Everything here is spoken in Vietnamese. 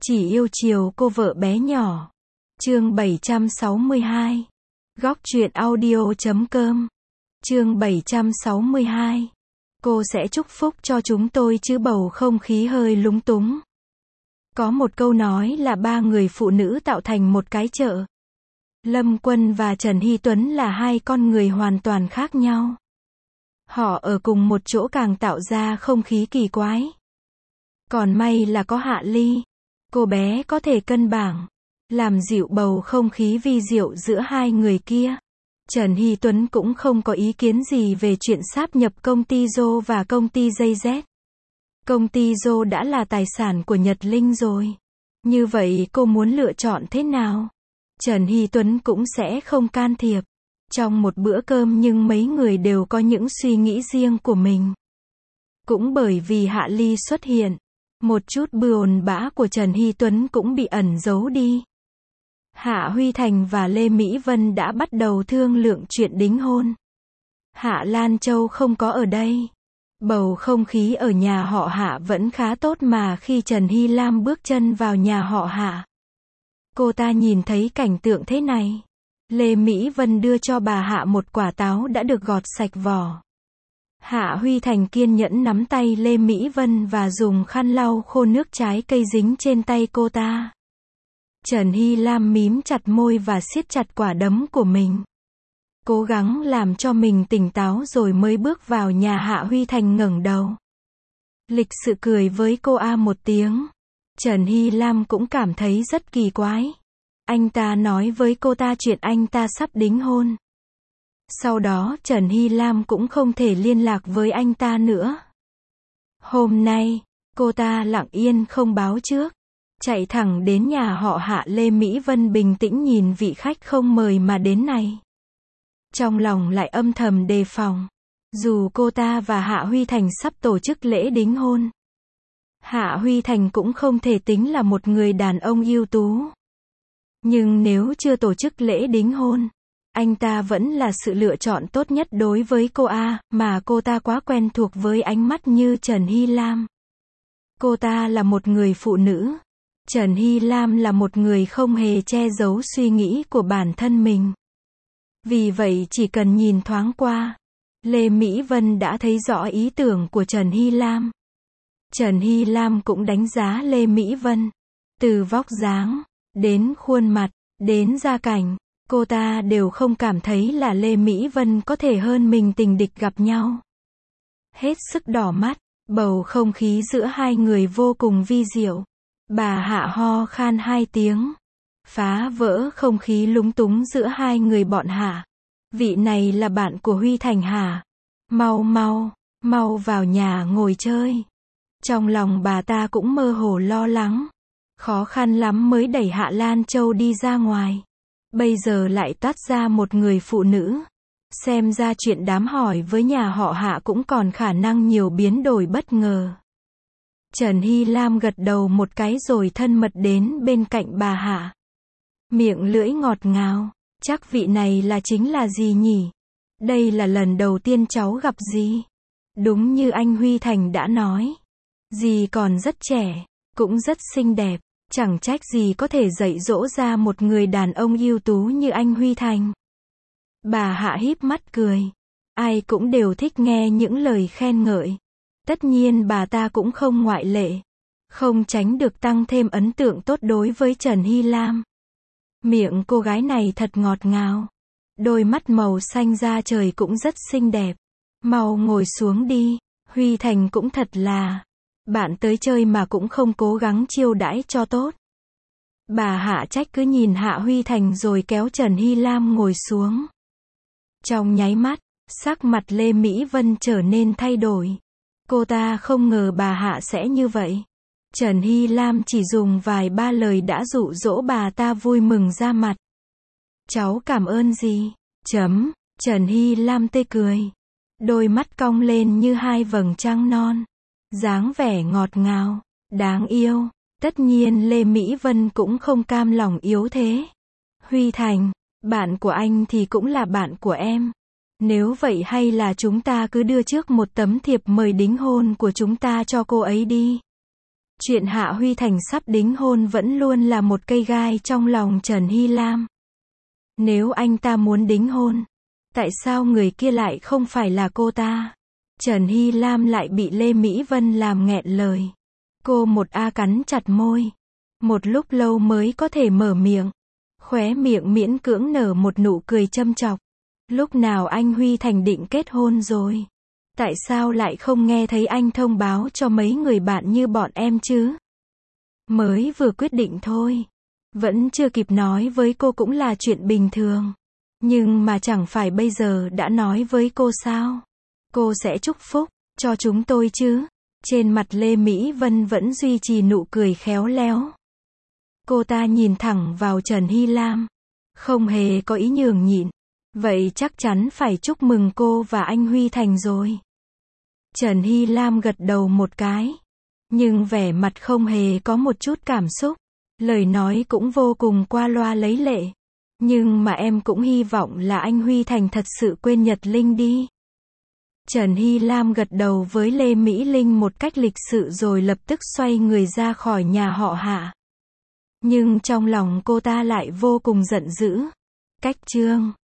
Chỉ yêu chiều cô vợ bé nhỏ. Chương 762. Góc truyện audio.com. Chương 762. Cô sẽ chúc phúc cho chúng tôi chứ, bầu không khí hơi lúng túng. Có một câu nói là ba người phụ nữ tạo thành một cái chợ. Lâm Quân và Trần Hy Tuấn là hai con người hoàn toàn khác nhau. Họ ở cùng một chỗ càng tạo ra không khí kỳ quái. Còn may là có Hạ Ly. Cô bé có thể cân bằng, làm dịu bầu không khí vi diệu giữa hai người kia. Trần Hy Tuấn cũng không có ý kiến gì về chuyện sáp nhập công ty Dô và công ty JZ. Công ty Dô đã là tài sản của Nhật Linh rồi. Như vậy cô muốn lựa chọn thế nào? Trần Hy Tuấn cũng sẽ không can thiệp. Trong một bữa cơm nhưng mấy người đều có những suy nghĩ riêng của mình. Cũng bởi vì Hạ Ly xuất hiện, một chút buồn bã của Trần Hy Tuấn cũng bị ẩn giấu đi. Hạ Huy Thành và Lê Mỹ Vân đã bắt đầu thương lượng chuyện đính hôn. Hạ Lan Châu không có ở đây. Bầu không khí ở nhà họ Hạ vẫn khá tốt mà khi Trần Hy Lam bước chân vào nhà họ Hạ, cô ta nhìn thấy cảnh tượng thế này. Lê Mỹ Vân đưa cho bà Hạ một quả táo đã được gọt sạch vỏ. Hạ Huy Thành kiên nhẫn nắm tay Lê Mỹ Vân và dùng khăn lau khô nước trái cây dính trên tay cô ta. Trần Hy Lam mím chặt môi và siết chặt quả đấm của mình. Cố gắng làm cho mình tỉnh táo rồi mới bước vào nhà. Hạ Huy Thành ngẩng đầu, lịch sự cười với cô một tiếng. Trần Hy Lam cũng cảm thấy rất kỳ quái. Anh ta nói với cô ta chuyện anh ta sắp đính hôn. Sau đó Trần Hy Lam cũng không thể liên lạc với anh ta nữa. Hôm nay, cô ta lặng yên không báo trước, chạy thẳng đến nhà họ Hạ. Lê Mỹ Vân bình tĩnh nhìn vị khách không mời mà đến này. Trong lòng lại âm thầm đề phòng. Dù cô ta và Hạ Huy Thành sắp tổ chức lễ đính hôn, Hạ Huy Thành cũng không thể tính là một người đàn ông ưu tú. Nhưng nếu chưa tổ chức lễ đính hôn, anh ta vẫn là sự lựa chọn tốt nhất đối với cô mà cô ta quá quen thuộc với ánh mắt như Trần Hy Lam. Cô ta là một người phụ nữ. Trần Hy Lam là một người không hề che giấu suy nghĩ của bản thân mình. Vì vậy chỉ cần nhìn thoáng qua, Lê Mỹ Vân đã thấy rõ ý tưởng của Trần Hy Lam. Trần Hy Lam cũng đánh giá Lê Mỹ Vân. Từ vóc dáng, đến khuôn mặt, đến gia cảnh, cô ta đều không cảm thấy là Lê Mỹ Vân có thể hơn mình. Tình địch gặp nhau, hết sức đỏ mắt. Bầu không khí giữa hai người vô cùng vi diệu. Bà Hạ ho khan 2 tiếng, phá vỡ không khí lúng túng giữa hai người bọn Hạ. Vị này là bạn của Huy Thành hả? Mau vào nhà ngồi chơi. Trong lòng bà ta cũng mơ hồ lo lắng. Khó khăn lắm mới đẩy Hạ Lan Châu đi ra ngoài. Bây giờ lại toát ra một người phụ nữ. Xem ra chuyện đám hỏi với nhà họ Hạ cũng còn khả năng nhiều biến đổi bất ngờ. Trần Hy Lam gật đầu một cái rồi thân mật đến bên cạnh bà Hạ. Miệng lưỡi ngọt ngào. Chắc vị này chính là dì nhỉ? Đây là lần đầu tiên cháu gặp dì. Đúng như anh Huy Thành đã nói, dì còn rất trẻ, cũng rất xinh đẹp. Chẳng trách dì có thể dạy dỗ ra một người đàn ông ưu tú như anh Huy Thành. Bà Hạ híp mắt cười. Ai cũng đều thích nghe những lời khen ngợi. Tất nhiên bà ta cũng không ngoại lệ. Không tránh được tăng thêm ấn tượng tốt đối với Trần Hy Lam. Miệng cô gái này thật ngọt ngào. Đôi mắt màu xanh da trời cũng rất xinh đẹp. Mau ngồi xuống đi. Huy Thành cũng thật là. Bạn tới chơi mà cũng không cố gắng chiêu đãi cho tốt. Bà Hạ trách cứ nhìn Hạ Huy Thành rồi kéo Trần Hy Lam ngồi xuống. Trong nháy mắt, sắc mặt Lê Mỹ Vân trở nên thay đổi. Cô ta không ngờ bà Hạ sẽ như vậy. Trần Hy Lam chỉ dùng vài ba lời đã dụ dỗ bà ta vui mừng ra mặt. Cháu cảm ơn dì. Trần Hy Lam tươi cười. Đôi mắt cong lên như hai vầng trăng non. Dáng vẻ ngọt ngào, đáng yêu. Tất nhiên Lê Mỹ Vân cũng không cam lòng yếu thế. Huy Thành, bạn của anh thì cũng là bạn của em. Nếu vậy hay là chúng ta cứ đưa trước một tấm thiệp mời đính hôn của chúng ta cho cô ấy đi. Chuyện Hạ Huy Thành sắp đính hôn vẫn luôn là một cây gai trong lòng Trần Hy Lam. Nếu anh ta muốn đính hôn, tại sao người kia lại không phải là cô ta? Trần Hy Lam lại bị Lê Mỹ Vân làm nghẹn lời. Cô cắn chặt môi. Một lúc lâu mới có thể mở miệng. Khóe miệng miễn cưỡng nở một nụ cười châm chọc. Lúc nào anh Huy Thành định kết hôn rồi? Tại sao lại không nghe thấy anh thông báo cho mấy người bạn như bọn em chứ? Mới vừa quyết định thôi. Vẫn chưa kịp nói với cô cũng là chuyện bình thường. Nhưng mà chẳng phải bây giờ đã nói với cô sao? Cô sẽ chúc phúc cho chúng tôi chứ? Trên mặt Lê Mỹ Vân vẫn duy trì nụ cười khéo léo. Cô ta nhìn thẳng vào Trần Hy Lam. Không hề có ý nhường nhịn. Vậy chắc chắn phải chúc mừng cô và anh Huy Thành rồi. Trần Hy Lam gật đầu một cái. Nhưng vẻ mặt không hề có một chút cảm xúc. Lời nói cũng vô cùng qua loa lấy lệ. Nhưng mà em cũng hy vọng là anh Huy Thành thật sự quên Nhật Linh đi. Trần Hy Lam gật đầu với Lê Mỹ Linh một cách lịch sự rồi lập tức xoay người ra khỏi nhà họ Hạ. Nhưng trong lòng cô ta lại vô cùng giận dữ. Cách chương